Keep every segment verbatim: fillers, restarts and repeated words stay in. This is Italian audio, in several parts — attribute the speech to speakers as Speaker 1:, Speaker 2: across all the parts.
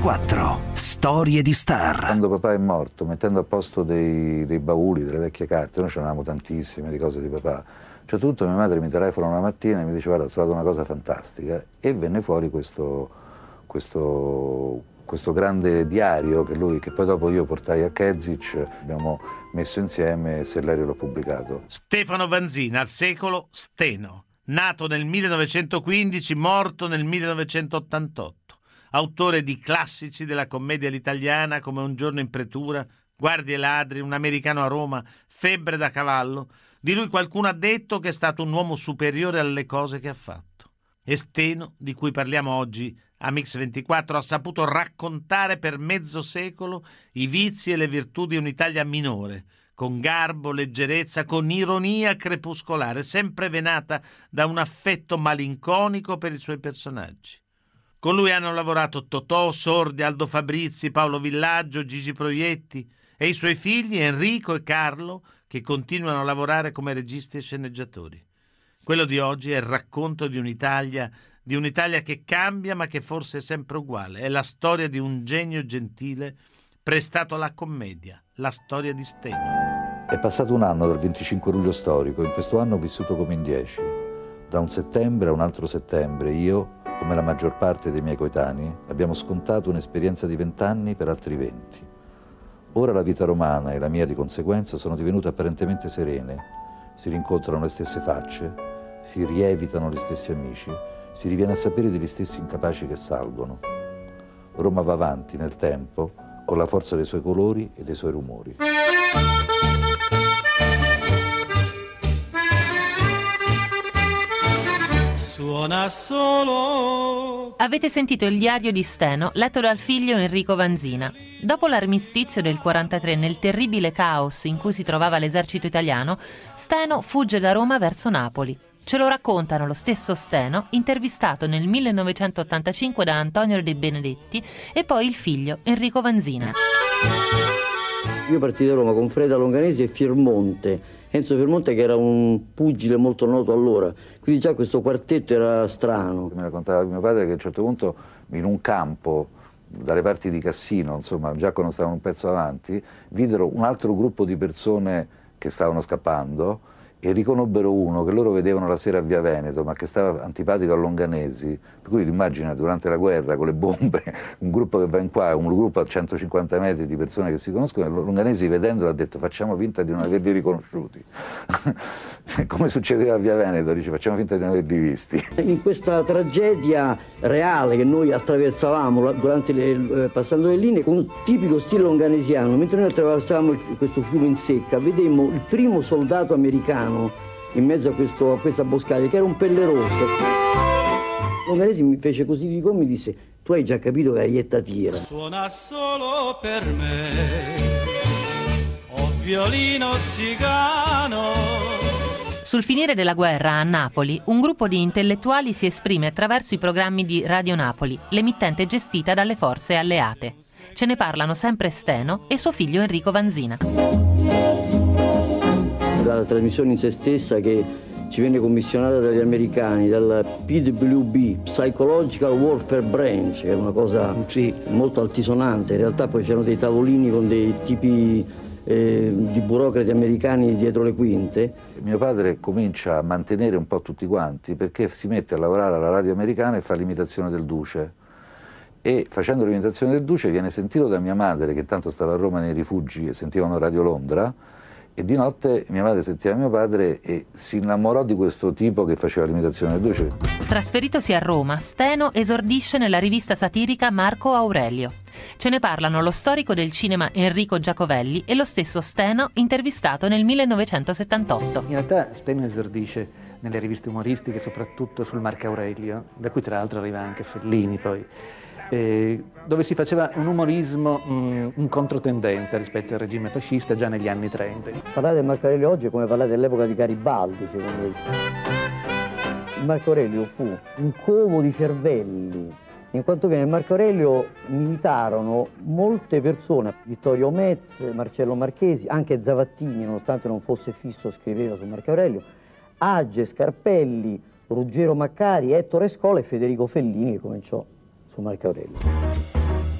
Speaker 1: ventiquattro. Storie di star.
Speaker 2: Quando papà è morto, mettendo a posto dei, dei bauli, delle vecchie carte, noi ce n'avevamo tantissime di cose di papà. A un certo punto mia madre mi telefona una mattina e mi dice: guarda, ho trovato una cosa fantastica, e venne fuori questo, questo, questo grande diario che lui, che poi dopo io portai a Kezic, abbiamo messo insieme e Sellerio l'ha pubblicato.
Speaker 3: Stefano Vanzina, al secolo Steno, nato nel millenovecentoquindici, morto nel millenovecentottantotto, autore di classici della commedia all'italiana come Un giorno in pretura, Guardie e ladri, Un americano a Roma, Febbre da cavallo. Di lui qualcuno ha detto che è stato un uomo superiore alle cose che ha fatto. E Steno, di cui parliamo oggi a Mix ventiquattro, ha saputo raccontare per mezzo secolo i vizi e le virtù di un'Italia minore, con garbo, leggerezza, con ironia crepuscolare, sempre venata da un affetto malinconico per i suoi personaggi. Con lui hanno lavorato Totò, Sordi, Aldo Fabrizi, Paolo Villaggio, Gigi Proietti e i suoi figli Enrico e Carlo, che continuano a lavorare come registi e sceneggiatori. Quello di oggi è il racconto di un'Italia, di un'Italia che cambia ma che forse è sempre uguale. È la storia di un genio gentile prestato alla commedia, la storia di Steno.
Speaker 2: È passato un anno dal venticinque luglio storico, in questo anno ho vissuto come in dieci. Da un settembre a un altro settembre io, come la maggior parte dei miei coetanei, abbiamo scontato un'esperienza di vent'anni per altri venti. Ora la vita romana e la mia di conseguenza sono divenute apparentemente serene, si rincontrano le stesse facce, si rievitano gli stessi amici, si riviene a sapere degli stessi incapaci che salgono. Roma va avanti nel tempo con la forza dei suoi colori e dei suoi rumori.
Speaker 4: Suona solo.
Speaker 5: Avete sentito il diario di Steno, letto dal figlio Enrico Vanzina. Dopo l'armistizio del quarantatré, nel terribile caos in cui si trovava l'esercito italiano, Steno fugge da Roma verso Napoli. Ce lo raccontano lo stesso Steno, intervistato nel millenovecentottantacinque da Antonio De Benedetti, e poi il figlio Enrico Vanzina.
Speaker 6: Io partii da Roma con Freda Longanesi e Fiermonte. Enzo Fiermonte, che era un pugile molto noto allora, quindi già questo quartetto era strano.
Speaker 2: Mi raccontava mio padre che a un certo punto in un campo dalle parti di Cassino, insomma già quando stavano un pezzo avanti, videro un altro gruppo di persone che stavano scappando e riconobbero uno che loro vedevano la sera a Via Veneto, ma che stava antipatico a Longanesi, per cui immagina durante la guerra con le bombe un gruppo che va in qua, un gruppo a centocinquanta metri di persone che si conoscono, e Longanesi vedendolo ha detto: facciamo finta di non averli riconosciuti. Come succedeva a Via Veneto, dice, facciamo finta di non averli visti.
Speaker 6: In questa tragedia reale che noi attraversavamo durante le, passando le linee con un tipico stile longanesiano, mentre noi attraversavamo questo fiume in secca, vedemmo il primo soldato americano in mezzo a, questo, a questa boscaglia, che era un pelle rosso. Longanesi mi fece così di come mi disse: tu hai già capito che Arietta tira.
Speaker 4: Suona solo per me, oh violino zigano.
Speaker 5: Sul finire della guerra a Napoli, un gruppo di intellettuali si esprime attraverso i programmi di Radio Napoli, l'emittente gestita dalle forze alleate. Ce ne parlano sempre Steno e suo figlio Enrico Vanzina.
Speaker 6: La trasmissione in se stessa, che ci venne commissionata dagli americani, dal P W B, Psychological Warfare Branch, che è una cosa sì, molto altisonante. In realtà poi c'erano dei tavolini con dei tipi eh, di burocrati americani dietro le quinte.
Speaker 2: Mio padre comincia a mantenere un po' tutti quanti perché si mette a lavorare alla radio americana e fa l'imitazione del Duce. E facendo l'imitazione del Duce viene sentito da mia madre, che tanto stava a Roma nei rifugi e sentivano Radio Londra, e di notte mia madre sentiva mio padre e si innamorò di questo tipo che faceva l'imitazione del Duce.
Speaker 5: Trasferitosi a Roma, Steno esordisce nella rivista satirica Marco Aurelio. Ce ne parlano lo storico del cinema Enrico Giacovelli e lo stesso Steno, intervistato nel millenovecentosettantotto.
Speaker 7: In realtà Steno esordisce nelle riviste umoristiche, soprattutto sul Marco Aurelio, da cui tra l'altro arriva anche Fellini poi. Eh, dove si faceva un umorismo mh, in controtendenza rispetto al regime fascista già negli anni trenta.
Speaker 6: Parlare del Marco Aurelio oggi è come parlare dell'epoca di Garibaldi, secondo me. Il Marco Aurelio fu un covo di cervelli, in quanto che nel Marco Aurelio militarono molte persone, Vittorio Metz, Marcello Marchesi, anche Zavattini, nonostante non fosse fisso, scriveva su Marco Aurelio, Agge, Scarpelli, Ruggero Maccari, Ettore Scola e Federico Fellini, che cominciò su Marco Aurelio.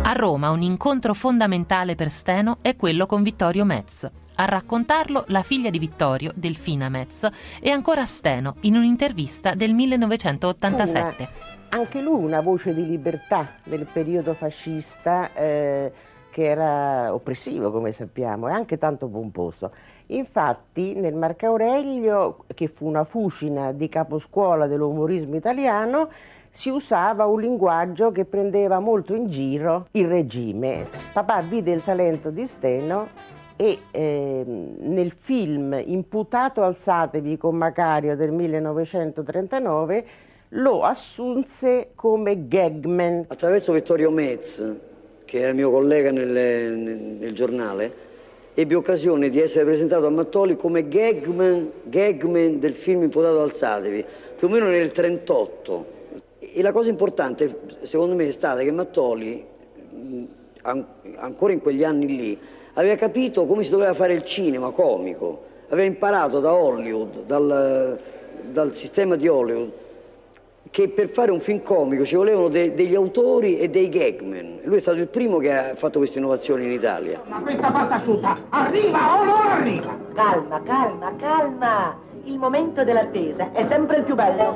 Speaker 5: A Roma un incontro fondamentale per Steno è quello con Vittorio Metz. A raccontarlo la figlia di Vittorio, Delfina Metz, e ancora Steno in un'intervista del millenovecentottantasette.
Speaker 8: Una, anche lui una voce di libertà del periodo fascista eh, che era oppressivo, come sappiamo, e anche tanto pomposo. Infatti nel Marco Aurelio, che fu una fucina di caposcuola dell'umorismo italiano, si usava un linguaggio che prendeva molto in giro il regime. Papà vide il talento di Steno e eh, nel film Imputato alzatevi con Macario del millenovecentotrentanove lo assunse come gagman.
Speaker 6: Attraverso Vittorio Metz, che era mio collega nel, nel, nel giornale, ebbi occasione di essere presentato a Mattoli come gagman, gagman del film Imputato alzatevi, più o meno nel trentotto. E la cosa importante, secondo me, è stata che Mattoli, an- ancora in quegli anni lì, aveva capito come si doveva fare il cinema comico, aveva imparato da Hollywood, dal, dal sistema di Hollywood, che per fare un film comico ci volevano de- degli autori e dei gagman. Lui è stato il primo che ha fatto queste innovazioni in Italia.
Speaker 9: Ma questa porta asciutta arriva o non arriva?
Speaker 10: Calma, calma, calma. Il momento dell'attesa è sempre il più bello.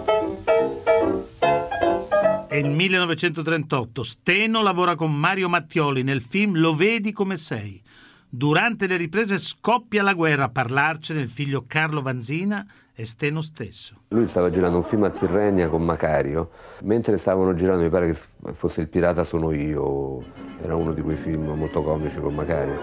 Speaker 3: È il millenovecentotrentotto. Steno lavora con Mario Mattioli nel film Lo vedi come sei. Durante le riprese scoppia la guerra. A parlarcene il figlio Carlo Vanzina e Steno stesso.
Speaker 11: Lui stava girando un film a Tirrenia con Macario, mentre stavano girando, mi pare che fosse Il pirata sono io, era uno di quei film molto comici con Macario.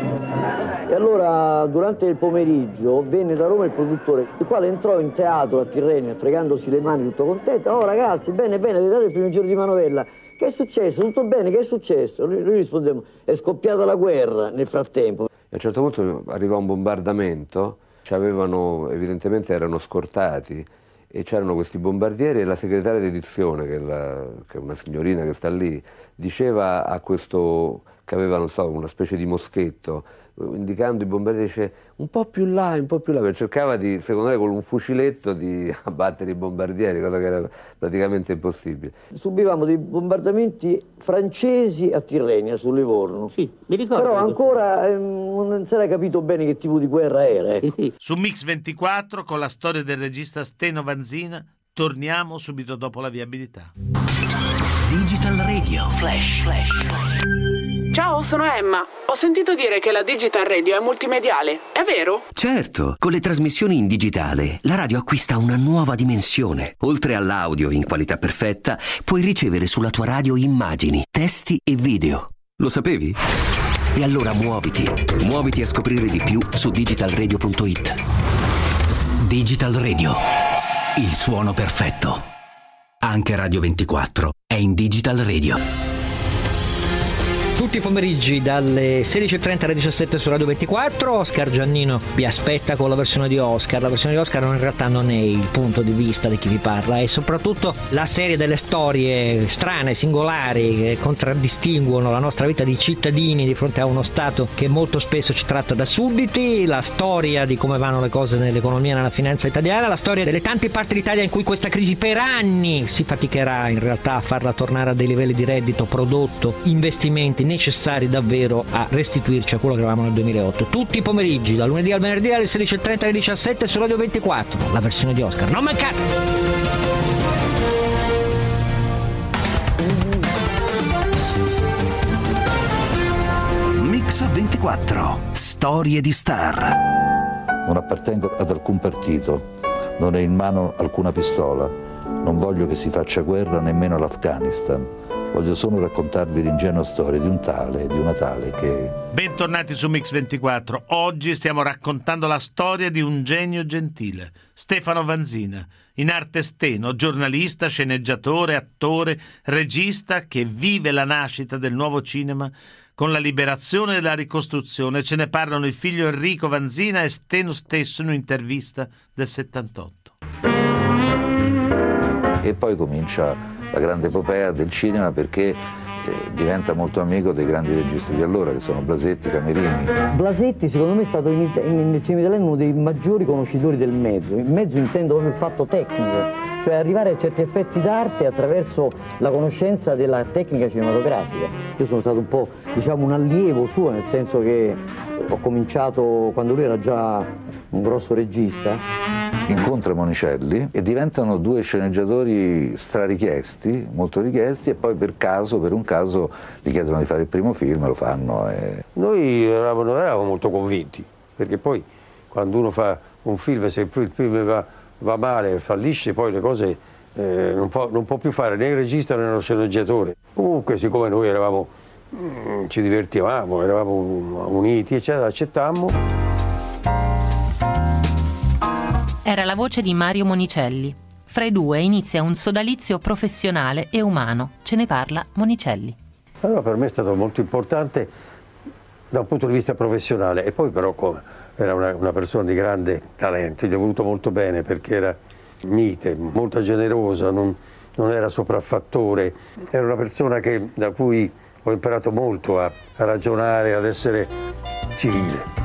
Speaker 6: E allora durante il pomeriggio venne da Roma il produttore, il quale entrò in teatro a Tirrenia fregandosi le mani tutto contento. Oh ragazzi, bene bene, vedete il primo giorno di manovella, che è successo? Tutto bene, che è successo? Lui, lui rispondeva, è scoppiata la guerra nel frattempo.
Speaker 11: E a un certo punto arrivò un bombardamento, ci avevano, evidentemente erano scortati, e c'erano questi bombardieri, e la segretaria d'edizione, che è, la, che è una signorina che sta lì, diceva a questo che aveva, non so, una specie di moschetto, indicando i bombardieri, dice un po' più là, un po' più là, perché cercava di, secondo lei, con un fuciletto di abbattere i bombardieri, cosa che era praticamente impossibile.
Speaker 6: Subivamo dei bombardamenti francesi a Tirrenia, su Livorno.
Speaker 9: Sì, mi ricordo.
Speaker 6: Però ancora eh, non si era capito bene che tipo di guerra era. Ecco.
Speaker 3: Su Mix ventiquattro, con la storia del regista Steno Vanzina, torniamo subito dopo la viabilità.
Speaker 1: Digital Radio Flash. Flash.
Speaker 12: Ciao, sono Emma. Ho sentito dire che la Digital Radio è multimediale, è vero?
Speaker 1: Certo, con le trasmissioni in digitale la radio acquista una nuova dimensione. Oltre all'audio in qualità perfetta, puoi ricevere sulla tua radio immagini, testi e video. Lo sapevi? E allora muoviti, muoviti a scoprire di più su digital radio punto it. Digital Radio, il suono perfetto. Anche Radio ventiquattro è in Digital Radio.
Speaker 13: Tutti i pomeriggi dalle sedici e trenta alle diciassette su Radio ventiquattro, Oscar Giannino vi aspetta con la versione di Oscar. La versione di Oscar in realtà non è il punto di vista di chi vi parla, è soprattutto la serie delle storie strane, singolari, che contraddistinguono la nostra vita di cittadini di fronte a uno Stato che molto spesso ci tratta da sudditi, la storia di come vanno le cose nell'economia e nella finanza italiana, la storia delle tante parti d'Italia in cui questa crisi per anni si faticherà in realtà a farla tornare a dei livelli di reddito, prodotto, investimenti necessari davvero a restituirci a quello che eravamo nel duemilaotto. Tutti i pomeriggi, da lunedì al venerdì alle sedici e trenta alle diciassette su Radio ventiquattro, la versione di Oscar. Non mancate!
Speaker 1: Mix ventiquattro, storie di star.
Speaker 2: Non appartengo ad alcun partito, non ho in mano alcuna pistola, non voglio che si faccia guerra nemmeno all'Afghanistan. Voglio solo raccontarvi l'ingenua storia di un tale e di una tale che...
Speaker 3: Bentornati su Mix ventiquattro. Oggi stiamo raccontando la storia di un genio gentile, Stefano Vanzina, in arte Steno, giornalista, sceneggiatore, attore, regista che vive la nascita del nuovo cinema con la liberazione e la ricostruzione. Ce ne parlano il figlio Enrico Vanzina e Steno stesso in un'intervista del settantotto.
Speaker 2: E poi comincia la grande epopea del cinema, perché eh, diventa molto amico dei grandi registi di allora, che sono Blasetti, Camerini.
Speaker 6: Blasetti secondo me è stato in, in, nel cinema italiano uno dei maggiori conoscitori del mezzo. Il mezzo intendo proprio il fatto tecnico. cioè arrivare a certi effetti d'arte attraverso la conoscenza della tecnica cinematografica. Io sono stato un po', diciamo, un allievo suo, nel senso che ho cominciato quando lui era già un grosso regista.
Speaker 2: Incontra Monicelli e diventano due sceneggiatori strarichiesti, molto richiesti, e poi per caso, per un caso, gli chiedono di fare il primo film e lo fanno. E...
Speaker 14: Noi eravamo, non eravamo molto convinti, perché poi quando uno fa un film, se il film va, va male, fallisce, poi le cose eh, non, può, non può più fare né il regista né lo sceneggiatore. Comunque, siccome noi eravamo, mh, ci divertivamo, eravamo uniti, eccetera, accettammo.
Speaker 5: Era la voce di Mario Monicelli. Fra i due inizia un sodalizio professionale e umano. Ce ne parla Monicelli.
Speaker 14: Allora per me è stato molto importante da un punto di vista professionale, e poi però come era una, una persona di grande talento, gli ho voluto molto bene perché era mite, molto generosa, non, non era sopraffattore, era una persona che, da cui ho imparato molto a, a ragionare, ad essere civile.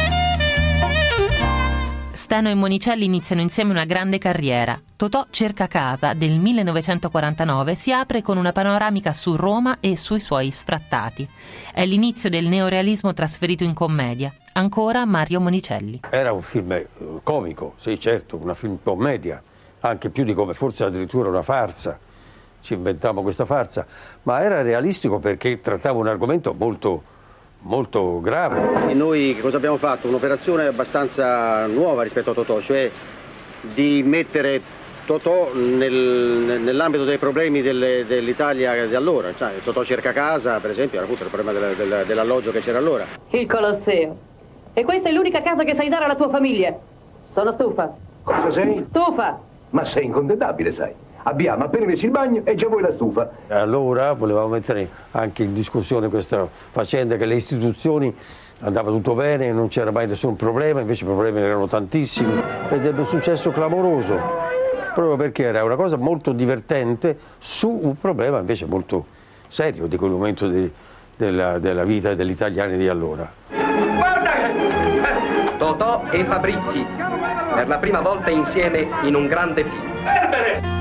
Speaker 5: Steno e Monicelli iniziano insieme una grande carriera. Totò cerca casa del millenovecentoquarantanove si apre con una panoramica su Roma e sui suoi sfrattati. È l'inizio del neorealismo trasferito in commedia. Ancora Mario Monicelli.
Speaker 14: Era un film comico, sì certo, una film commedia, anche più di come, forse addirittura una farsa. Ci inventammo questa farsa, ma era realistico perché trattava un argomento molto... molto grave.
Speaker 15: E noi che cosa abbiamo fatto? Un'operazione abbastanza nuova rispetto a Totò, cioè di mettere Totò nel, nell'ambito dei problemi delle, dell'Italia di allora. Cioè, Totò cerca casa, per esempio, era appunto il problema del, del, dell'alloggio che c'era allora.
Speaker 10: Il Colosseo. E questa è l'unica casa che sai dare alla tua famiglia. Sono stufa.
Speaker 9: Cosa sei?
Speaker 10: Stufa!
Speaker 9: Ma sei incontentabile, sai. Abbiamo appena messo il bagno e già vuoi la stufa.
Speaker 14: Allora volevamo mettere anche in discussione questa faccenda che le istituzioni andava tutto bene, non c'era mai nessun problema, invece i problemi erano tantissimi ed ebbe un successo clamoroso, proprio perché era una cosa molto divertente su un problema invece molto serio di quel momento di, della, della vita degli italiani di allora.
Speaker 16: Guarda! Totò e Fabrizi, per la prima volta insieme in un grande film. Erbene!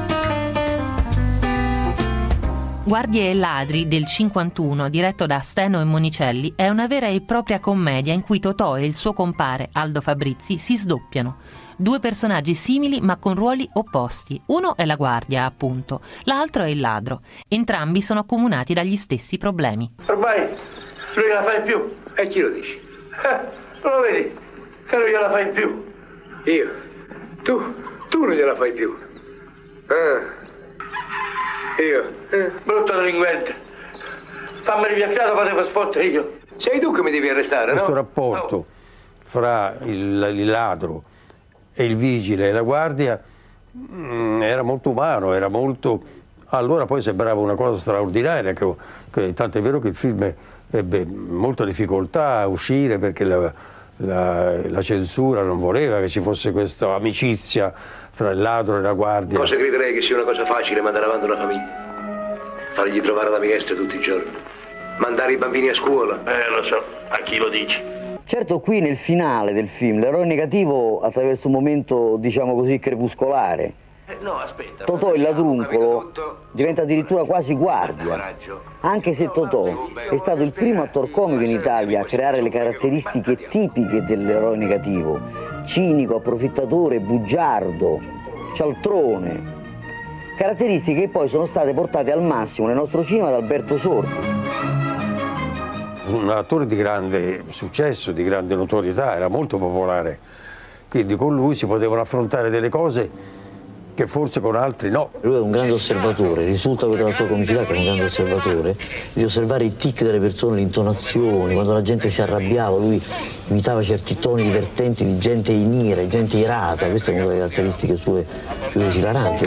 Speaker 5: Guardie e ladri del cinquantuno, diretto da Steno e Monicelli, è una vera e propria commedia in cui Totò e il suo compare Aldo Fabrizi si sdoppiano. Due personaggi simili ma con ruoli opposti. Uno è la guardia, appunto, l'altro è il ladro. Entrambi sono accomunati dagli stessi problemi.
Speaker 9: Ormai non gliela fai più. E chi lo dici? Eh, non lo vedi? Che non gliela fai più. Io? Tu? Tu non gliela fai più. Ah. Io? Eh, brutto delinquente. Fammi riviacchiato, potevo spottere io. Sei tu che mi devi arrestare,
Speaker 14: Questo
Speaker 9: no?
Speaker 14: rapporto
Speaker 9: no.
Speaker 14: fra il, il ladro e il vigile e la guardia mh, era molto umano, era molto... Allora poi sembrava una cosa straordinaria, che, che, tanto è vero che il film ebbe molta difficoltà a uscire perché la, la, la censura non voleva che ci fosse questa amicizia fra il ladro e la guardia.
Speaker 9: Cosa crederei che sia una cosa facile mandare avanti una famiglia? Fargli trovare la minestra tutti i giorni? Mandare i bambini a scuola? Eh, lo so, a chi lo dici?
Speaker 6: Certo, qui nel finale del film l'eroe negativo attraverso un momento, diciamo così, crepuscolare.
Speaker 9: Eh, no, aspetta.
Speaker 6: Totò il ladruncolo diventa addirittura quasi guardia, anche se Totò è stato il primo attore comico in Italia a creare le caratteristiche tipiche dell'eroe negativo: cinico, approfittatore, bugiardo, cialtrone, caratteristiche che poi sono state portate al massimo nel nostro cinema da Alberto Sordi.
Speaker 14: Un attore di grande successo, di grande notorietà, era molto popolare, quindi con lui si potevano affrontare delle cose che forse con altri no.
Speaker 6: Lui è un grande osservatore, risulta dalla sua comicità che è un grande osservatore, di osservare i tic delle persone, le intonazioni, quando la gente si arrabbiava lui imitava certi toni divertenti di gente in ira, gente irata, questa è una delle caratteristiche sue più esilaranti.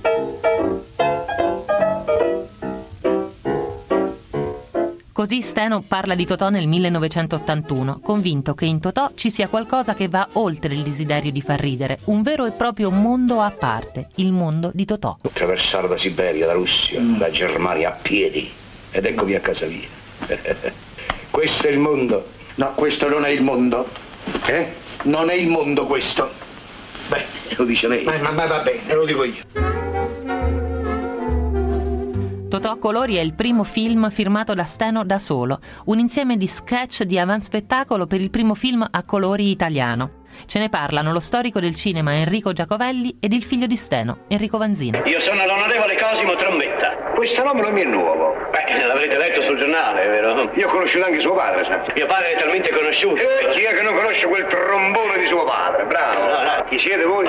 Speaker 5: Così Steno parla di Totò nel millenovecentottantuno, convinto che in Totò ci sia qualcosa che va oltre il desiderio di far ridere, un vero e proprio mondo a parte, il mondo di Totò.
Speaker 17: Attraversare da Siberia, da Russia, mm. da Germania a piedi, ed eccomi a casa mia. Questo è il mondo. No, questo non è il mondo. Eh? Non è il mondo questo. Beh. E lo dice lei.
Speaker 9: Ma, ma, ma va bene, lo dico io.
Speaker 5: Totò a colori è il primo film firmato da Steno da solo, un insieme di sketch di avanspettacolo per il primo film a colori italiano. Ce ne parlano lo storico del cinema Enrico Giacovelli ed il figlio di Steno, Enrico Vanzina.
Speaker 18: Io sono l'onorevole Cosimo Trombetta.
Speaker 9: Questo nome non mi è nuovo.
Speaker 18: Beh, l'avrete letto sul giornale, vero?
Speaker 9: Io ho conosciuto anche suo padre, sai.
Speaker 18: Mio padre è talmente conosciuto.
Speaker 9: Eh, chi è che non conosce quel trombone di suo padre? Bravo.
Speaker 18: No, no.
Speaker 9: Chi siete voi?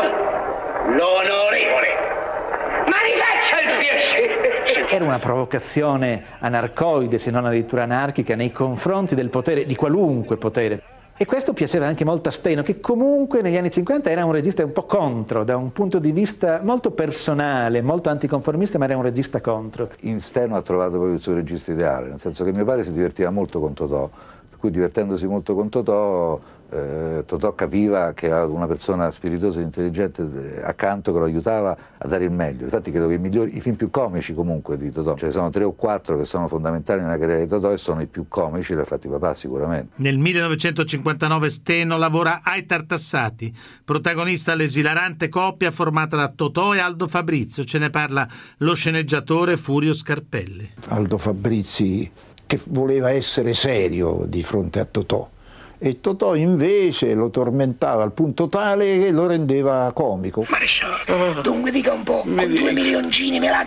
Speaker 18: L'onorevole. Ma mi faccia il piacere!
Speaker 7: Era una provocazione anarcoide, se non addirittura anarchica, nei confronti del potere, di qualunque potere. E questo piaceva anche molto a Steno, che comunque negli anni cinquanta era un regista un po' contro, da un punto di vista molto personale, molto anticonformista, ma era un regista contro.
Speaker 2: In Steno ha trovato proprio il suo regista ideale, nel senso che mio padre si divertiva molto con Totò, per cui divertendosi molto con Totò, eh, Totò capiva che aveva una persona spiritosa e intelligente accanto che lo aiutava a dare il meglio. Infatti credo che i migliori, i film più comici comunque di Totò, ce ne sono tre o quattro che sono fondamentali nella carriera di Totò e sono i più comici, l'ha fatti papà sicuramente.
Speaker 3: Nel millenovecentocinquantanove Steno lavora ai Tartassati, protagonista l'esilarante coppia formata da Totò e Aldo Fabrizio. Ce ne parla lo sceneggiatore Furio Scarpelli.
Speaker 19: Aldo Fabrizi che voleva essere serio di fronte a Totò e Totò invece lo tormentava al punto tale che lo rendeva comico.
Speaker 9: Maresciallo, dunque dica un po', con due milioncini me la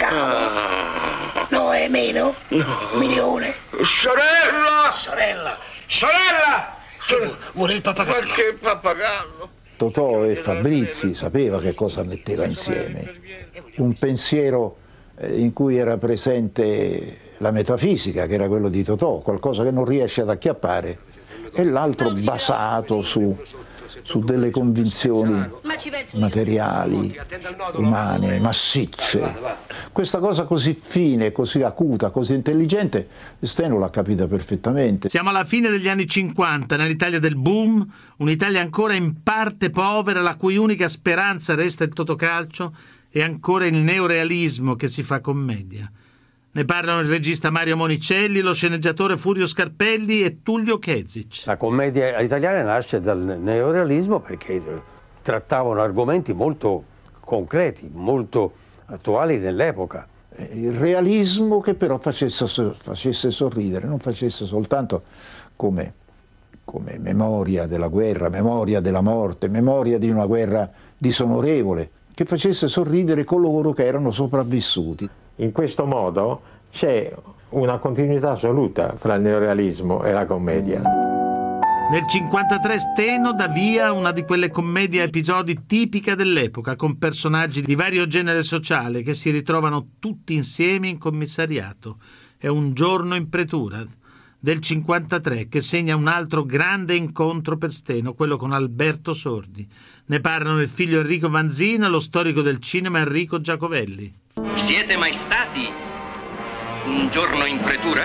Speaker 9: cavo. No, è meno? No. Un milione. Sorella! Sorella! Sorella! Che vuole il pappagallo? Ma che pappagallo?
Speaker 19: Totò e Fabrizi sapeva che cosa metteva insieme. Un pensiero in cui era presente la metafisica, che era quello di Totò, qualcosa che non riesce ad acchiappare, e l'altro basato su, su delle convinzioni materiali, umane, massicce. Questa cosa così fine, così acuta, così intelligente, Steno l'ha capita perfettamente.
Speaker 3: Siamo alla fine degli anni cinquanta, nell'Italia del boom, un'Italia ancora in parte povera, la cui unica speranza resta il totocalcio e ancora il neorealismo che si fa commedia. Ne parlano il regista Mario Monicelli, lo sceneggiatore Furio Scarpelli e Tullio Kezic.
Speaker 14: La commedia italiana nasce dal neorealismo perché trattavano argomenti molto concreti, molto attuali nell'epoca.
Speaker 19: Il realismo che però facesse, facesse sorridere, non facesse soltanto come, come memoria della guerra, memoria della morte, memoria di una guerra disonorevole, che facesse sorridere coloro che erano sopravvissuti.
Speaker 20: In questo modo c'è una continuità assoluta fra il neorealismo e la commedia.
Speaker 3: Nel cinquantatré Steno dà via una di quelle commedie a episodi tipica dell'epoca, con personaggi di vario genere sociale che si ritrovano tutti insieme in commissariato. È Un giorno in pretura del cinquantatré, che segna un altro grande incontro per Steno, quello con Alberto Sordi. Ne parlano il figlio Enrico Vanzina, lo storico del cinema Enrico Giacovelli.
Speaker 16: Siete mai stati un giorno in pretura?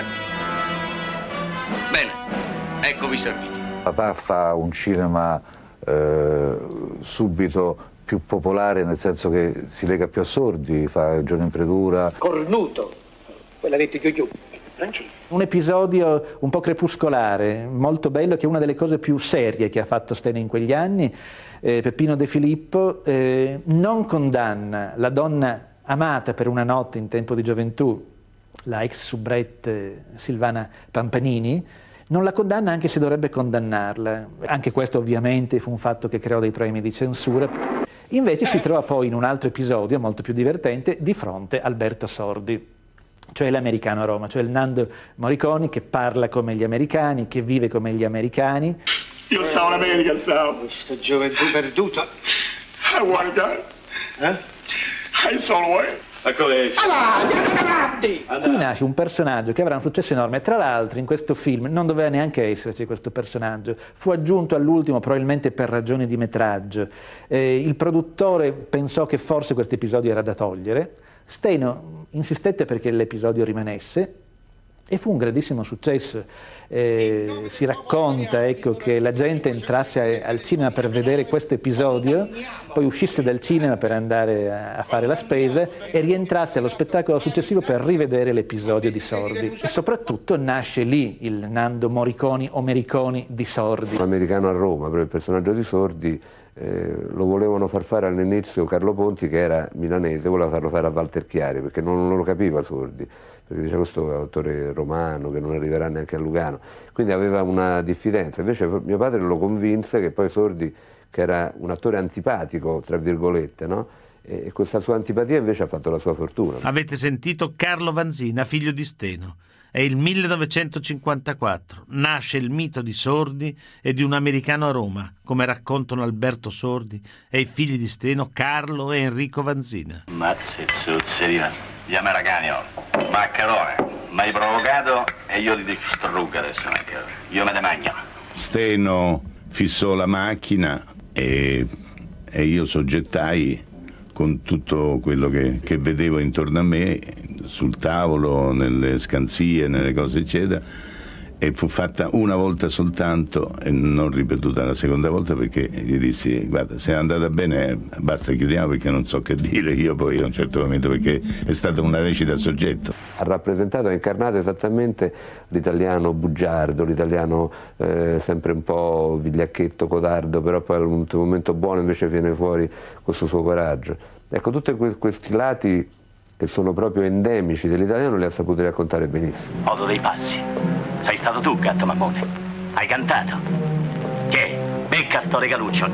Speaker 16: Bene, eccovi serviti.
Speaker 2: Papà fa un cinema eh, subito più popolare, nel senso che si lega più a Sordi, fa Il giorno in pretura.
Speaker 9: Cornuto, quella dette chiù francese.
Speaker 7: Un episodio un po' crepuscolare, molto bello, che è una delle cose più serie che ha fatto Steno in quegli anni. Eh, Peppino De Filippo eh, non condanna la donna amata per una notte in tempo di gioventù, la ex soubrette Silvana Pampanini, non la condanna anche se dovrebbe condannarla. Anche questo ovviamente fu un fatto che creò dei problemi di censura. Invece si trova poi in un altro episodio molto più divertente di fronte a Alberto Sordi, cioè l'americano a Roma, cioè il Nando Morricone che parla come gli americani, che vive come gli americani.
Speaker 9: Io stavo in America, stavo. Questa gioventù perduta. I want God. Eh? I saw away. Ecco adesso.
Speaker 7: Qui nasce un personaggio che avrà un successo enorme. Tra l'altro in questo film non doveva neanche esserci questo personaggio, fu aggiunto all'ultimo probabilmente per ragioni di metraggio. Eh, il produttore pensò che forse questo episodio era da togliere, Steno insistette perché l'episodio rimanesse e fu un grandissimo successo. Eh, si racconta, ecco, che la gente entrasse al cinema per vedere questo episodio, poi uscisse dal cinema per andare a, a fare la spesa e rientrasse allo spettacolo successivo per rivedere l'episodio di Sordi. E soprattutto nasce lì il Nando Morricone o Mericoni di Sordi.
Speaker 11: L'americano a Roma, però il personaggio di Sordi eh, lo volevano far fare all'inizio Carlo Ponti, che era milanese, voleva farlo fare a Walter Chiari, perché non, non lo capiva Sordi, perché diceva questo è un autore romano che non arriverà neanche a Lugano, quindi aveva una diffidenza. Invece mio padre lo convinse che poi Sordi, che era un attore antipatico, tra virgolette, no? E questa sua antipatia invece ha fatto la sua fortuna.
Speaker 3: Avete sentito Carlo Vanzina, figlio di Steno. È il millenovecentocinquantaquattro, nasce il mito di Sordi e di un americano a Roma, come raccontano Alberto Sordi e i figli di Steno, Carlo e Enrico Vanzina.
Speaker 21: Mazzi, zuzzerina, gli americani, oh. Maccherone, mi hai provocato e io ti distruggo adesso, Maccherone. Io me ne mangio.
Speaker 22: Steno fissò la macchina e, e io soggettai con tutto quello che, che vedevo intorno a me, sul tavolo, nelle scansie, nelle cose eccetera, e fu fatta una volta soltanto e non ripetuta la seconda volta, perché gli dissi: guarda, se è andata bene basta, chiudiamo, perché non so che dire io poi a un certo momento, perché è stata una recita a soggetto.
Speaker 11: Ha rappresentato, ha incarnato esattamente l'italiano bugiardo, l'italiano eh, sempre un po' vigliacchetto, codardo, però poi al momento buono invece viene fuori questo suo coraggio. Ecco, tutti que- questi lati che sono proprio endemici dell'italiano li ha saputi raccontare benissimo.
Speaker 21: Modo dei passi. Sei stato tu, gatto mammone. Hai cantato. Che? Becca sto regaluccio.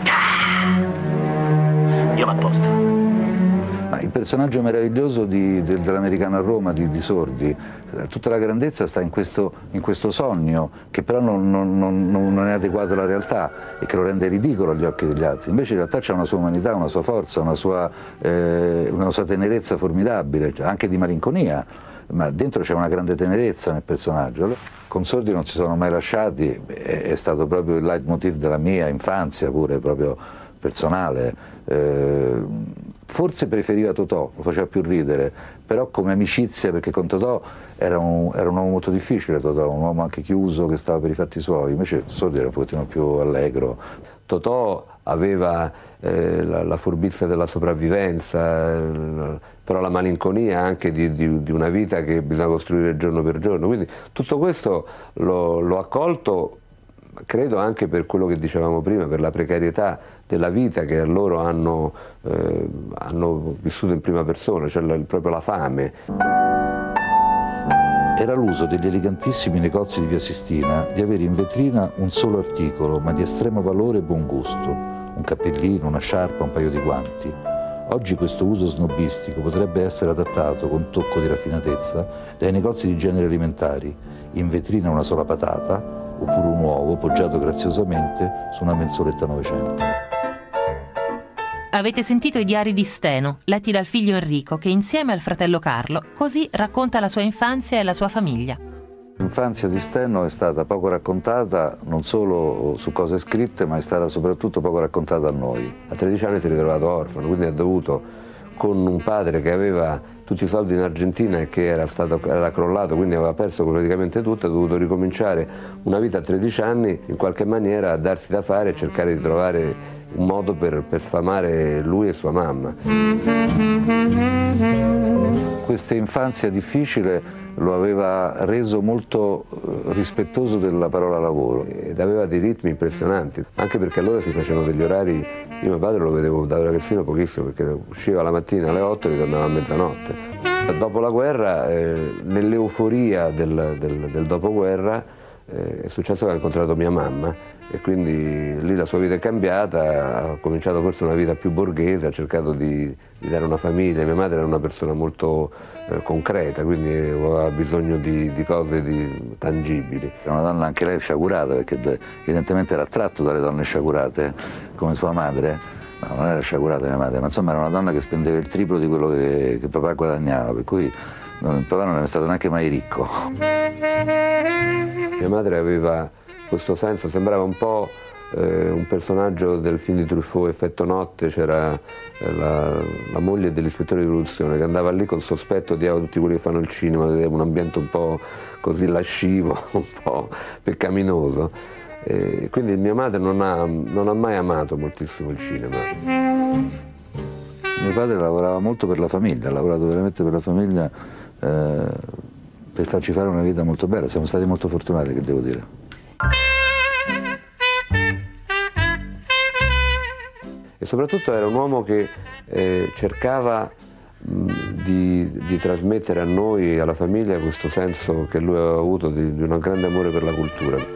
Speaker 21: Io m'apposto.
Speaker 2: Ma il personaggio meraviglioso di, del, dell'americano a Roma, di, di Sordi, tutta la grandezza sta in questo, in questo sogno, che però non, non, non, non è adeguato alla realtà e che lo rende ridicolo agli occhi degli altri. Invece in realtà c'è una sua umanità, una sua forza, una sua, eh, una sua tenerezza formidabile, anche di malinconia, ma dentro c'è una grande tenerezza nel personaggio. Con Sordi non si sono mai lasciati, è, è stato proprio il leitmotiv della mia infanzia, pure proprio personale. Eh, Forse preferiva Totò, lo faceva più ridere, però come amicizia, perché con Totò era un, era un uomo molto difficile, Totò, un uomo anche chiuso che stava per i fatti suoi, invece Sordi era un pochettino più allegro.
Speaker 11: Totò aveva eh, la, la furbizia della sopravvivenza, eh, però la malinconia anche di, di, di una vita che bisogna costruire giorno per giorno, quindi tutto questo l'ho accolto, credo anche per quello che dicevamo prima, per la precarietà della vita che loro hanno, eh, hanno vissuto in prima persona, cioè la, proprio la fame.
Speaker 2: Era l'uso degli elegantissimi negozi di Via Sistina di avere in vetrina un solo articolo, ma di estremo valore e buon gusto, un cappellino, una sciarpa, un paio di guanti. Oggi questo uso snobistico potrebbe essere adattato con tocco di raffinatezza dai negozi di generi alimentari, in vetrina una sola patata, oppure un uovo poggiato graziosamente su una mensoletta Novecento.
Speaker 5: Avete sentito i diari di Steno, letti dal figlio Enrico, che insieme al fratello Carlo così racconta la sua infanzia e la sua famiglia.
Speaker 2: L'infanzia di Steno è stata poco raccontata, non solo su cose scritte, ma è stata soprattutto poco raccontata a noi.
Speaker 11: A tredici anni si è ritrovato orfano, quindi ha dovuto, con un padre che aveva tutti i soldi in Argentina e che era, stato, era crollato, quindi aveva perso praticamente tutto, ha dovuto ricominciare una vita a tredici anni, in qualche maniera a darsi da fare e cercare di trovare un modo per, per sfamare lui e sua mamma.
Speaker 2: Questa infanzia difficile lo aveva reso molto rispettoso della parola lavoro.
Speaker 11: Ed aveva dei ritmi impressionanti, anche perché allora si facevano degli orari, io mio padre lo vedevo da ragazzino pochissimo, perché usciva la mattina alle otto e ritornava a mezzanotte. Dopo la guerra, eh, nell'euforia del, del, del dopoguerra, eh, è successo che ha incontrato mia mamma e quindi lì la sua vita è cambiata, ha cominciato forse una vita più borghese, ha cercato di, di dare una famiglia. Mia madre era una persona molto eh, concreta, quindi aveva bisogno di, di cose di, tangibili.
Speaker 2: Era una donna anche lei sciagurata, perché evidentemente era attratto dalle donne sciagurate come sua madre. No, non era sciagurata mia madre, ma insomma era una donna che spendeva il triplo di quello che, che papà guadagnava, per cui non, papà non è stato neanche mai ricco.
Speaker 11: Mia madre aveva questo senso, sembrava un po' eh, un personaggio del film di Truffaut, Effetto Notte. C'era eh, la, la moglie dell'ispettore di produzione che andava lì col sospetto di tutti quelli che fanno il cinema, vedeva un ambiente un po' così lascivo, un po' peccaminoso. E quindi mia madre non ha, non ha mai amato moltissimo il cinema.
Speaker 2: Mio padre lavorava molto per la famiglia, ha lavorato veramente per la famiglia, eh, per farci fare una vita molto bella. Siamo stati molto fortunati, che devo dire.
Speaker 11: soprattutto era un uomo che eh, cercava mh, di, di trasmettere a noi, alla famiglia, questo senso che lui aveva avuto di, di un grande amore per la cultura.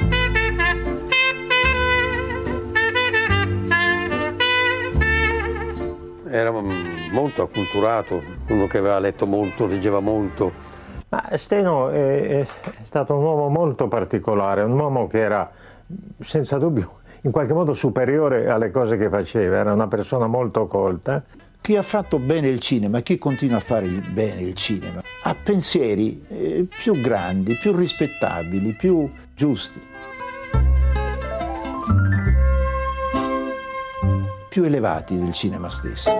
Speaker 14: Era molto acculturato, uno che aveva letto molto, leggeva molto.
Speaker 20: Ma Steno è, è stato un uomo molto particolare, un uomo che era senza dubbio in qualche modo superiore alle cose che faceva, era una persona molto colta.
Speaker 19: Chi ha fatto bene il cinema, chi continua a fare il bene il cinema, ha pensieri eh, più grandi, più rispettabili, più giusti, più elevati del cinema stesso.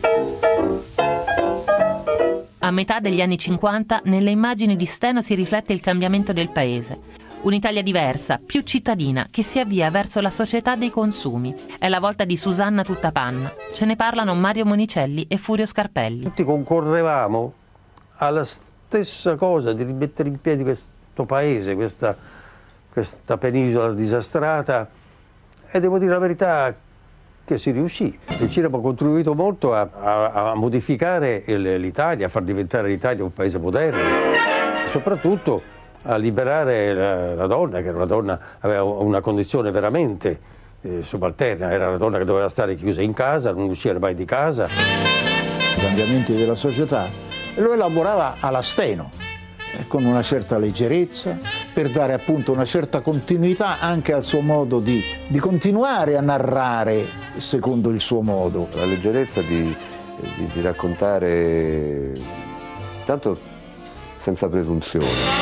Speaker 5: A metà degli anni cinquanta, nelle immagini di Steno si riflette il cambiamento del paese. Un'Italia diversa, più cittadina, che si avvia verso la società dei consumi. È la volta di Susanna Tuttapanna. Ce ne parlano Mario Monicelli e Furio Scarpelli.
Speaker 14: Tutti concorrevamo alla stessa cosa, di rimettere in piedi questo paese, questa, questa penisola disastrata, e devo dire la verità che si riuscì. Il cinema ha contribuito molto a, a, a modificare l'Italia, a far diventare l'Italia un paese moderno, e soprattutto a liberare la, la donna, che era una donna, aveva una condizione veramente eh, subalterna, era una donna che doveva stare chiusa in casa, non uscire mai di casa.
Speaker 19: I cambiamenti della società, e lo elaborava alla Steno, eh, con una certa leggerezza, per dare appunto una certa continuità anche al suo modo di, di continuare a narrare secondo il suo modo.
Speaker 11: La leggerezza di, di, di raccontare, tanto senza presunzione.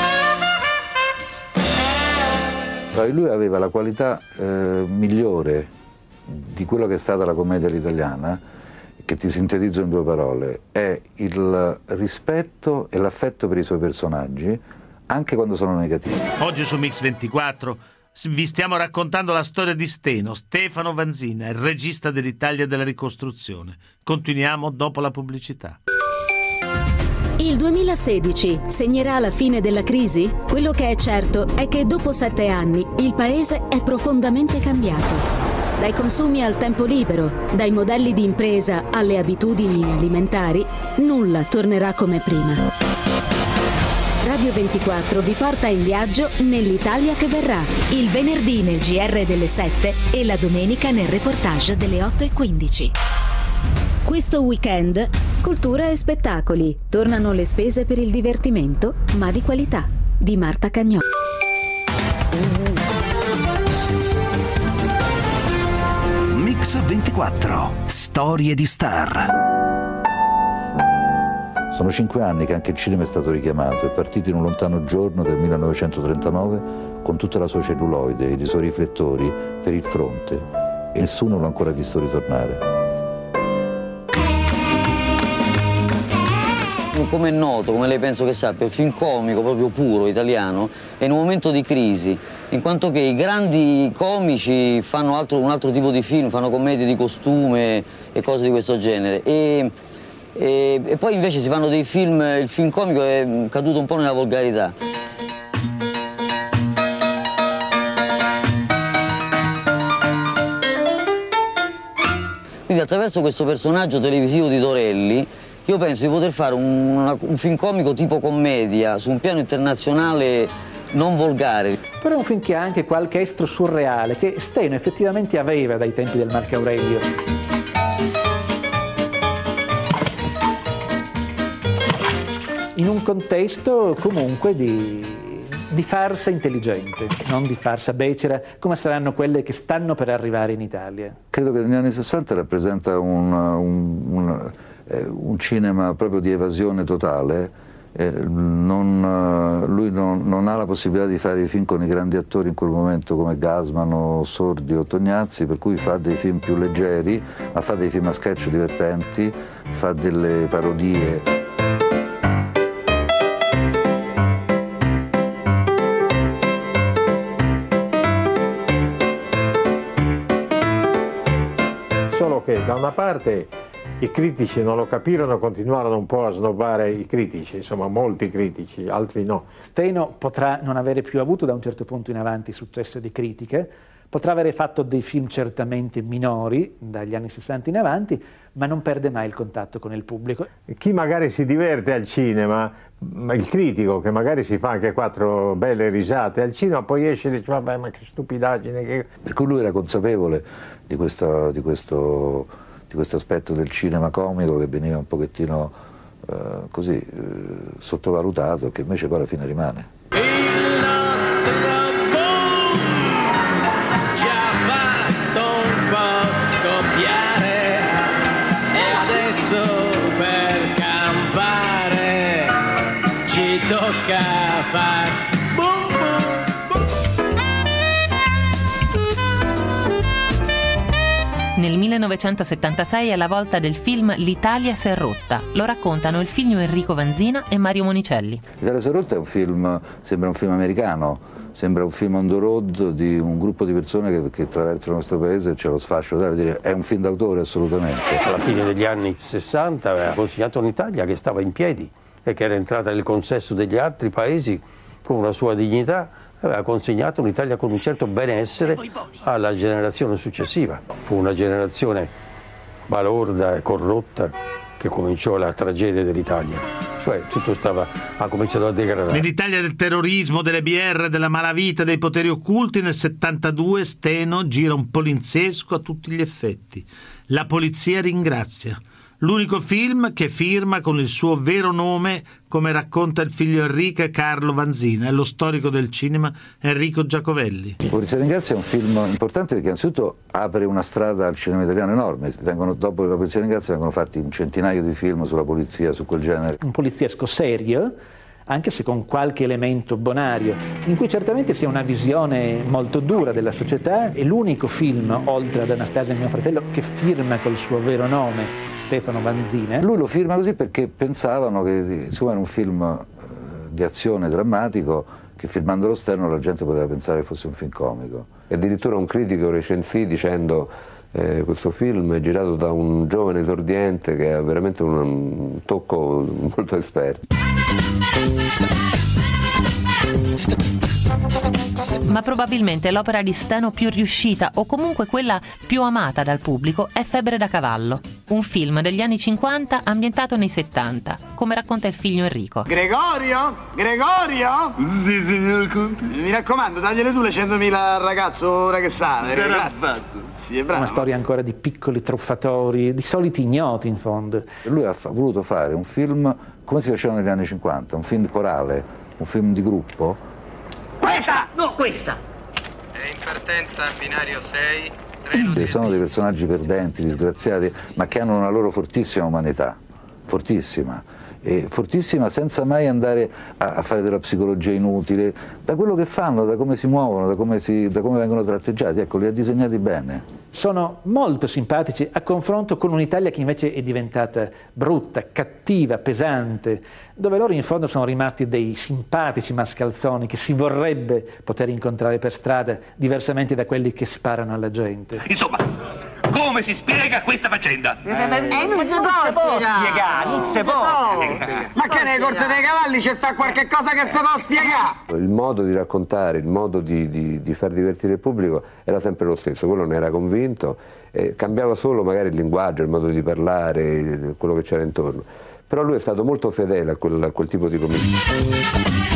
Speaker 2: Lui aveva la qualità eh, migliore di quello che è stata la commedia all'italiana, che ti sintetizzo in due parole: è il rispetto e l'affetto per i suoi personaggi, anche quando sono negativi.
Speaker 3: Oggi su Mix ventiquattro vi stiamo raccontando la storia di Steno, Stefano Vanzina, il regista dell'Italia della ricostruzione. Continuiamo dopo la pubblicità.
Speaker 4: Il duemilasedici segnerà la fine della crisi? Quello che è certo è che dopo sette anni il paese è profondamente cambiato. Dai consumi al tempo libero, dai modelli di impresa alle abitudini alimentari, nulla tornerà come prima. Radio ventiquattro vi porta in viaggio nell'Italia che verrà, il venerdì nel G R delle sette e la domenica nel reportage delle otto e quindici. Questo weekend, cultura e spettacoli. Tornano le spese per il divertimento, ma di qualità. Di Marta Cagnò.
Speaker 1: Mix ventiquattro. Storie di star.
Speaker 2: Sono cinque anni che anche il cinema è stato richiamato. È partito in un lontano giorno del millenovecentotrentanove con tutta la sua celluloide ed i suoi riflettori per il fronte, e nessuno l'ha ancora visto ritornare.
Speaker 8: Come è noto, come lei penso che sappia, il film comico proprio puro italiano è in un momento di crisi, in quanto che i grandi comici fanno altro, un altro tipo di film, fanno commedie di costume e cose di questo genere, e, e, e poi invece si fanno dei film, il film comico è caduto un po' nella volgarità. Quindi attraverso questo personaggio televisivo di Torelli io penso di poter fare un, una, un film comico tipo commedia su un piano internazionale non volgare.
Speaker 7: Però è un film che ha anche qualche estro surreale che Steno effettivamente aveva dai tempi del Marco Aurelio. In un contesto comunque di, di farsa intelligente, non di farsa becera, come saranno quelle che stanno per arrivare in Italia.
Speaker 2: Credo che negli anni sessanta rappresenta un, un, un un cinema proprio di evasione totale. Eh, non, lui non, non ha la possibilità di fare i film con i grandi attori in quel momento come Gassman o Sordi o Tognazzi, per cui fa dei film più leggeri, ma fa dei film a sketch divertenti, fa delle parodie.
Speaker 20: Solo che da una parte i critici non lo capirono, continuarono un po' a snobbare i critici, insomma molti critici, altri no.
Speaker 7: Steno potrà non avere più avuto da un certo punto in avanti successo di critica, Potrà avere fatto dei film certamente minori, dagli anni sessanta in avanti, ma non perde mai il contatto con il pubblico.
Speaker 20: Chi magari si diverte al cinema, ma il critico che magari si fa anche quattro belle risate al cinema, poi esce e dice vabbè ma che stupidaggine. Che...
Speaker 2: Per cui lui era consapevole di questo, di questo, di questo aspetto del cinema comico che veniva un pochettino eh, così eh, sottovalutato, che invece poi alla fine rimane.
Speaker 12: Per campare ci tocca far boom boom boom.
Speaker 5: Nel millenovecentosettantasei è la volta del film L'Italia s'è rotta. Lo raccontano il figlio Enrico Vanzina e Mario Monicelli.
Speaker 2: L'Italia s'è rotta è un film, sembra un film americano. Sembra un film on the road di un gruppo di persone che, che attraversano il nostro paese e c'è lo sfascio da dire è un film d'autore assolutamente.
Speaker 14: Alla fine degli anni sessanta aveva consegnato un'Italia che stava in piedi e che era entrata nel consesso degli altri paesi con una sua dignità, aveva consegnato un'Italia con un certo benessere alla generazione successiva. Fu una generazione balorda e corrotta che cominciò la tragedia dell'Italia, cioè tutto stava, ha cominciato a degradare.
Speaker 3: Nell'Italia del terrorismo, delle B R, della malavita, dei poteri occulti, nel settantadue Steno gira un poliziesco a tutti gli effetti. La polizia ringrazia. L'unico film che firma con il suo vero nome, come racconta il figlio Enrico e Carlo Vanzina, è lo storico del cinema Enrico Giacovelli.
Speaker 2: La polizia ringrazia è un film importante perché innanzitutto apre una strada al cinema italiano enorme. Vengono, dopo la polizia ringrazia vengono fatti un centinaio di film sulla polizia, su quel genere.
Speaker 7: Un poliziesco serio, anche se con qualche elemento bonario, in cui certamente si ha una visione molto dura della società. È l'unico film, oltre ad Anastasia e mio fratello, che firma col suo vero nome, Stefano Vanzina.
Speaker 2: Lui lo firma così perché pensavano che, siccome era un film eh, di azione drammatico, che filmando lo Steno la gente poteva pensare che fosse un film comico.
Speaker 11: E addirittura un critico recensì dicendo eh, questo film è girato da un giovane esordiente che ha veramente un, un tocco molto esperto.
Speaker 5: Ma probabilmente l'opera di Steno più riuscita, o comunque quella più amata dal pubblico, è Febbre da cavallo, un film degli anni cinquanta ambientato nei settanta, come racconta il figlio Enrico.
Speaker 13: Gregorio? Gregorio?
Speaker 12: Sì, signor Conte.
Speaker 13: Mi raccomando, tagliele tu le centomila al ragazzo ora che sa.
Speaker 12: Sarà fatto.
Speaker 13: Sì, è bravo.
Speaker 7: Una storia ancora di piccoli truffatori, di soliti ignoti in fondo.
Speaker 2: Lui ha fa- voluto fare un film come si faceva negli anni cinquanta, un film corale, un film di gruppo.
Speaker 18: Questa!
Speaker 13: No, questa!
Speaker 16: È in partenza binario sei.
Speaker 2: Sono dei personaggi perdenti, disgraziati, ma che hanno una loro fortissima umanità, fortissima, e fortissima senza mai andare a, a fare della psicologia inutile, da quello che fanno, da come si muovono, da come, si, da come vengono tratteggiati, ecco, li ha disegnati bene.
Speaker 7: Sono molto simpatici a confronto con un'Italia che invece è diventata brutta, cattiva, pesante, dove loro in fondo sono rimasti dei simpatici mascalzoni che si vorrebbe poter incontrare per strada, diversamente da quelli che sparano alla gente.
Speaker 18: Insomma, come si spiega questa faccenda?
Speaker 13: Eh, eh non si può spiegare, non si può spiegare. Ma che nelle corse dei cavalli c'è sta qualche cosa che si può spiegare?
Speaker 11: Il modo di raccontare, il modo di, di, di far divertire il pubblico era sempre lo stesso, quello ne era convinto, eh, cambiava solo magari il linguaggio, il modo di parlare, quello che c'era intorno. Però lui è stato molto fedele a quel, a quel tipo di commedia.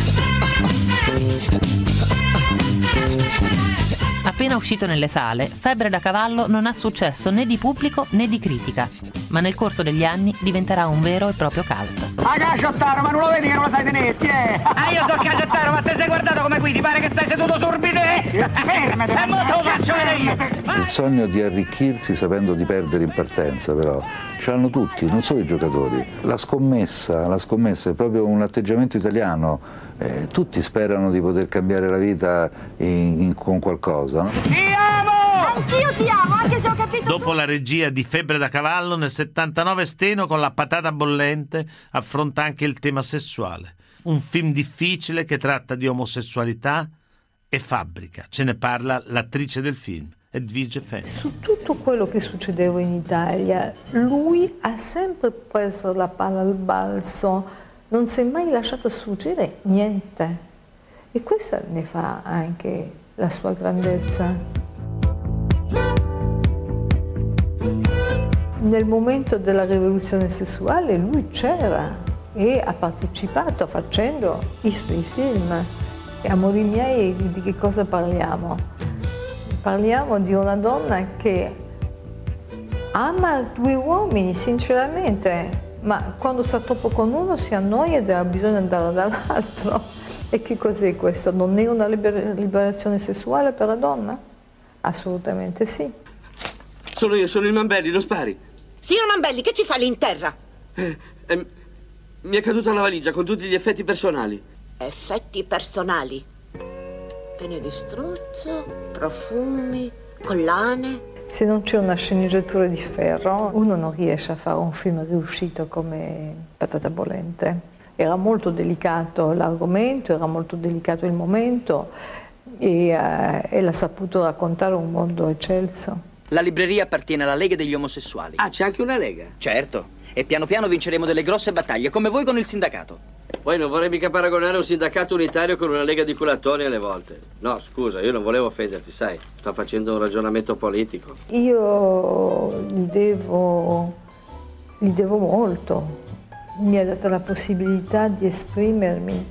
Speaker 5: Appena uscito nelle sale, Febbre da cavallo non ha successo né di pubblico né di critica, ma nel corso degli anni diventerà un vero e proprio cult.
Speaker 13: Ah, Caciottaro, ma non lo vedi che non lo sai tenerti, eh?
Speaker 18: Ah, io so Caciottaro, ma te sei guardato come guidi? Pare che stai seduto sul bidet!
Speaker 13: Fermati!
Speaker 18: E mo te lo faccio vedere io!
Speaker 2: Il sogno di arricchirsi sapendo di perdere in partenza, però, ce l'hanno tutti, non solo i giocatori. La scommessa, la scommessa è proprio un atteggiamento italiano. Eh, tutti sperano di poter cambiare la vita in, in, con qualcosa, no?
Speaker 13: Ti amo!
Speaker 23: Anch'io ti amo, anche se ho capito...
Speaker 3: Dopo la regia di Febbre da cavallo, nel settantanove Steno con La patata bollente affronta anche il tema sessuale. Un film difficile che tratta di omosessualità e fabbrica. Ce ne parla l'attrice del film, Edvige Fenn.
Speaker 24: Su tutto quello che succedeva in Italia, lui ha sempre preso la palla al balzo, non si è mai lasciato sfuggire niente. E questa ne fa anche la sua grandezza. nel momento della rivoluzione sessuale lui c'era e ha partecipato facendo i suoi film. E amori miei, di che cosa parliamo? Parliamo di una donna che ama due uomini, sinceramente, ma quando sta troppo con uno si annoia ed ha bisogno di andare dall'altro. E che cos'è questo? Non è una liber- liberazione sessuale per la donna? Assolutamente sì.
Speaker 6: Sono io, sono il Mambelli, non spari.
Speaker 10: Signor Mambelli, che ci fa lì in terra?
Speaker 6: Eh, eh, mi è caduta la valigia con tutti gli effetti personali.
Speaker 10: Effetti personali? Pene di struzzo, profumi, collane.
Speaker 24: Se non c'è una sceneggiatura di ferro, uno non riesce a fare un film riuscito come Patata bollente. Era molto delicato l'argomento, era molto delicato il momento e, eh, e l'ha saputo raccontare un modo eccelso.
Speaker 15: La libreria appartiene alla Lega degli Omosessuali.
Speaker 6: Ah, c'è anche una Lega?
Speaker 15: Certo, e piano piano vinceremo delle grosse battaglie, come voi con il sindacato.
Speaker 6: Poi non vorrei mica paragonare un sindacato unitario con una lega di culattoni alle volte. No, scusa, io non volevo offenderti, sai, sto facendo un ragionamento politico.
Speaker 24: Io gli devo, gli devo molto. Mi ha dato la possibilità di esprimermi.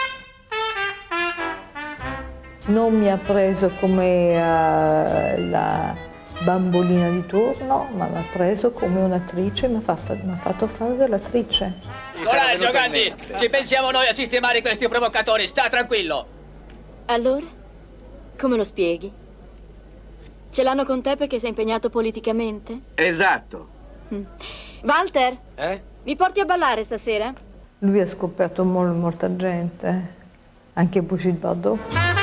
Speaker 24: Non mi ha preso come uh, la bambolina di turno, ma mi ha preso come un'attrice, mi ha fatto, mi ha fatto fare dell'attrice.
Speaker 15: Coraggio, Gandhi! Ci pensiamo noi a sistemare questi provocatori, sta tranquillo!
Speaker 17: Allora? Come lo spieghi? Ce l'hanno con te perché sei impegnato politicamente?
Speaker 6: Esatto.
Speaker 17: Mm. Walter?
Speaker 6: Eh?
Speaker 17: Mi porti a ballare stasera?
Speaker 24: Lui ha scoperto mol, molta gente, anche Brigitte Bardot.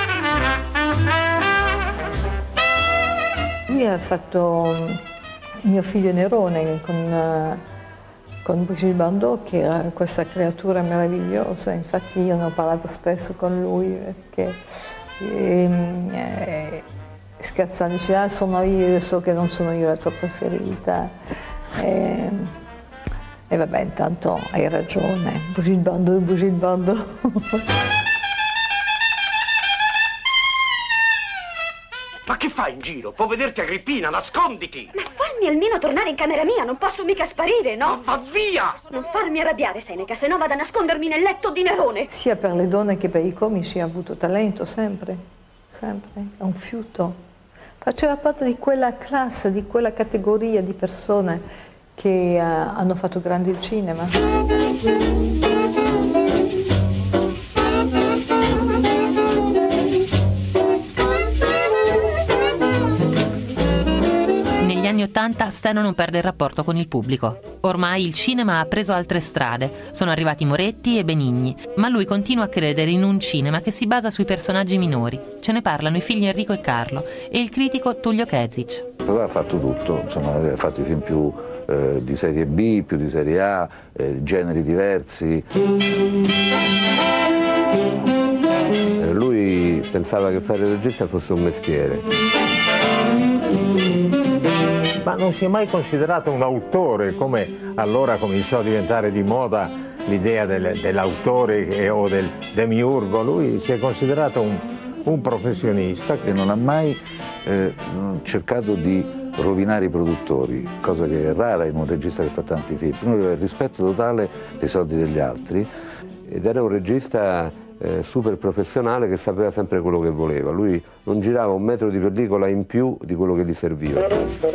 Speaker 24: Lui ha fatto Il mio figlio Nerone con, uh, con Brigitte Bardot, che era questa creatura meravigliosa. Infatti io ne ho parlato spesso con lui, perché ehm, eh, scherzando dice, ah, sono io, so che non sono io la tua preferita. Eh, E vabbè, intanto hai ragione, Brigitte Bardot, Brigitte Bardot.
Speaker 9: Ma che fai in giro? Può vederti Agrippina, nasconditi!
Speaker 23: Ma fammi almeno tornare in camera mia, non posso mica sparire, no?
Speaker 9: Ma va via!
Speaker 23: Non farmi arrabbiare, Seneca, se no vado a nascondermi nel letto di Nerone.
Speaker 24: Sia per le donne che per i comici ha avuto talento, sempre, sempre, è un fiuto. Faceva parte di quella classe, di quella categoria di persone che uh, hanno fatto grande il cinema.
Speaker 5: Negli anni Ottanta Steno non perde il rapporto con il pubblico. Ormai il cinema ha preso altre strade, sono arrivati Moretti e Benigni, ma lui continua a credere in un cinema che si basa sui personaggi minori. Ce ne parlano i figli Enrico e Carlo e il critico Tullio Kezic.
Speaker 2: Aveva fatto tutto, insomma, aveva fatto i film più eh, di serie B, più di serie A, eh, generi diversi.
Speaker 11: Lui pensava che fare il regista fosse un mestiere.
Speaker 20: Ma non si è mai considerato un autore, come allora cominciò a diventare di moda l'idea del, dell'autore e, o del demiurgo. Lui si è considerato un, un professionista.
Speaker 2: E non ha mai eh, cercato di rovinare i produttori, cosa che è rara in un regista che fa tanti film. Lui aveva il rispetto totale dei soldi degli altri.
Speaker 11: Ed era un regista eh, super professionale che sapeva sempre quello che voleva. Lui non girava un metro di pellicola in più di quello che gli serviva.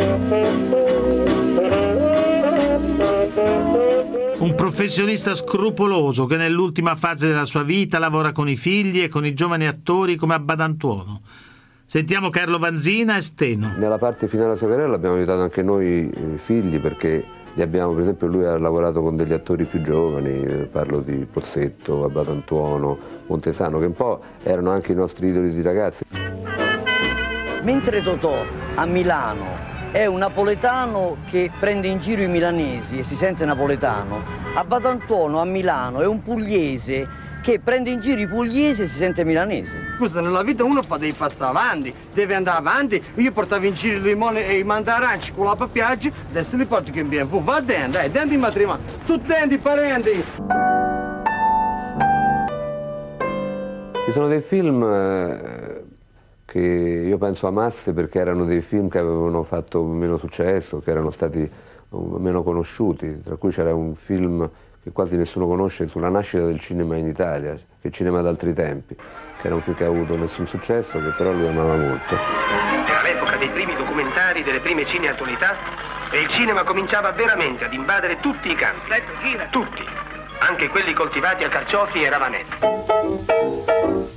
Speaker 3: Un professionista scrupoloso che nell'ultima fase della sua vita lavora con i figli e con i giovani attori come a Badantuono. Sentiamo Carlo Vanzina e Steno.
Speaker 11: Nella parte finale della sua carriera abbiamo aiutato anche noi eh, figli, perché li abbiamo, per esempio lui ha lavorato con degli attori più giovani, eh, parlo di Pozzetto, Abbatantuono, Montesano, che un po' erano anche i nostri idoli di ragazzi.
Speaker 8: Mentre Totò a Milano è un napoletano che prende in giro i milanesi e si sente napoletano, Abbatantuono a Milano è un pugliese che prende in giro i pugliesi e si sente milanese.
Speaker 13: Scusa, nella vita uno fa dei passi avanti, deve andare avanti. Io portavo in giro i limoni e i mandaranci con la papiaggi, adesso li porto che in B M W. Va dentro, dai, dentro in matrimonio. Tutti dentro, parenti.
Speaker 11: Ci sono dei film eh, che io penso amasse perché erano dei film che avevano fatto meno successo, che erano stati meno conosciuti, tra cui c'era un film che quasi nessuno conosce sulla nascita del cinema in Italia, che è il cinema d'altri tempi, che era un film che ha avuto nessun successo, che però lui amava molto.
Speaker 4: Era l'epoca dei primi documentari, delle prime cineattualità, e il cinema cominciava veramente ad invadere tutti i campi. Tutti, anche quelli coltivati a carciofi e ravanelli.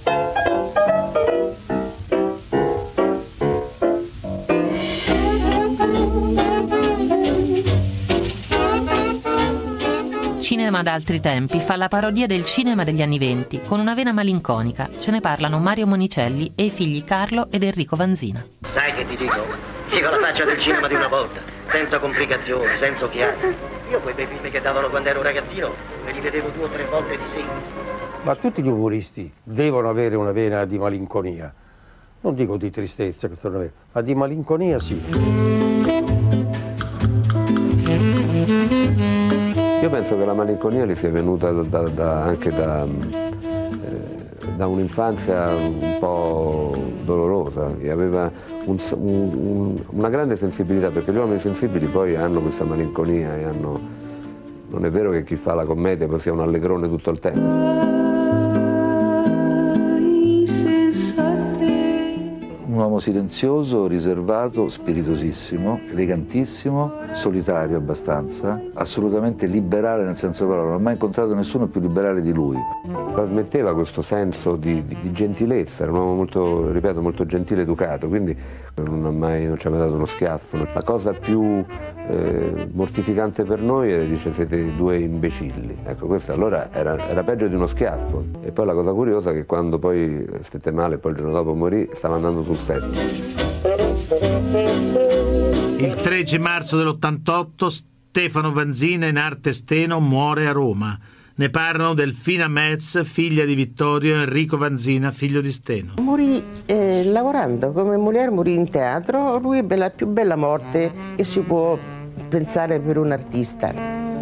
Speaker 5: Cinema d'altri tempi fa la parodia del cinema degli anni venti, con una vena malinconica. Ce ne parlano Mario Monicelli e i figli Carlo ed Enrico Vanzina.
Speaker 19: Sai che ti dico? Dico la faccia del cinema di una volta, senza complicazioni, senza occhiali. Io quei bei film che davano quando ero ragazzino me li vedevo due o tre volte di seguito.
Speaker 14: Ma tutti gli umoristi devono avere una vena di malinconia. Non dico di tristezza, questo non è, ma di malinconia sì.
Speaker 11: Io penso che la malinconia gli sia venuta da, da, anche da, eh, da un'infanzia un po' dolorosa, che aveva un, un, una grande sensibilità, perché gli uomini sensibili poi hanno questa malinconia e hanno, non è vero che chi fa la commedia poi sia un allegrone tutto il tempo.
Speaker 2: Un uomo silenzioso, riservato, spiritosissimo, elegantissimo, solitario abbastanza, assolutamente liberale nel senso della parola. Non ho mai incontrato nessuno più liberale di lui.
Speaker 11: Trasmetteva questo senso di, di, di gentilezza, era un uomo molto, ripeto, molto gentile, educato, quindi non, ha mai, non ci ha mai dato uno schiaffo. La cosa più eh, mortificante per noi era, dice, siete due imbecilli. Ecco, questo allora era, era peggio di uno schiaffo. E poi la cosa curiosa è che quando poi stette male e poi il giorno dopo morì, stava andando sul set.
Speaker 3: Il tredici marzo dell'ottantotto Stefano Vanzina, in arte Steno, muore a Roma. Ne parlano Delfina Metz, figlia di Vittorio, e Enrico Vanzina, figlio di Steno.
Speaker 21: Morì eh, lavorando come Molière, morì in teatro. Lui ebbe la più bella morte che si può pensare per un artista.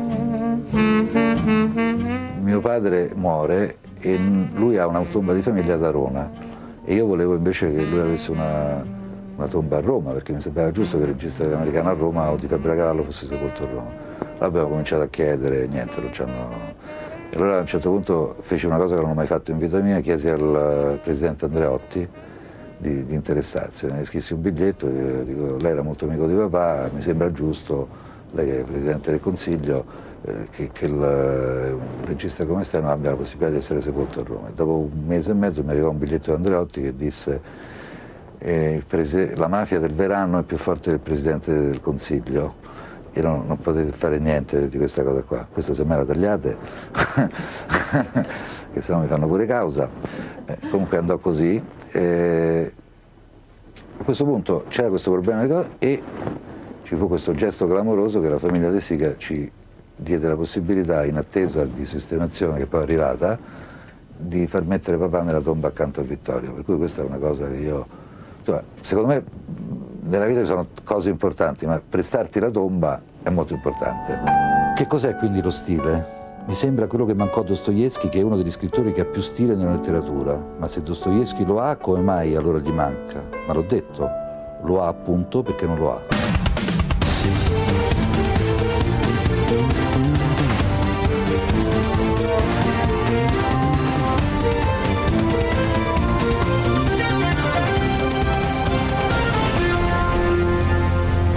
Speaker 2: Mio padre muore e lui ha una tomba di famiglia ad Arona e io volevo invece che lui avesse una, una tomba a Roma, perché mi sembrava giusto che il regista americano a Roma o di Fabbricavallo fosse sepolto a Roma. Allora abbiamo cominciato a chiedere, niente, non c'hanno... E allora a un certo punto feci una cosa che non ho mai fatto in vita mia, chiesi al presidente Andreotti di, di interessarsi, ne scrissi un biglietto, e dico, lei era molto amico di papà, mi sembra giusto, lei che è presidente del Consiglio, eh, che, che il, un regista come Steno abbia la possibilità di essere sepolto a Roma. E dopo un mese e mezzo mi arrivò un biglietto di Andreotti che disse eh, il la mafia del Verano è più forte del presidente del Consiglio. E non, non potete fare niente di questa cosa qua, questa se me la tagliate, che sennò mi fanno pure causa. Eh, comunque andò così. Eh, a questo punto c'era questo problema e ci fu questo gesto clamoroso che la famiglia De Sica ci diede la possibilità, in attesa di sistemazione che poi è arrivata, di far mettere papà nella tomba accanto a Vittorio. Per cui questa è una cosa che io, insomma, secondo me nella vita ci sono cose importanti, ma prestarti la tomba è molto importante. Che cos'è quindi lo stile? Mi sembra quello che mancò a Dostoevskij, che è uno degli scrittori che ha più stile nella letteratura. Ma se Dostoevskij lo ha, come mai allora gli manca? Ma l'ho detto, lo ha appunto perché non lo ha.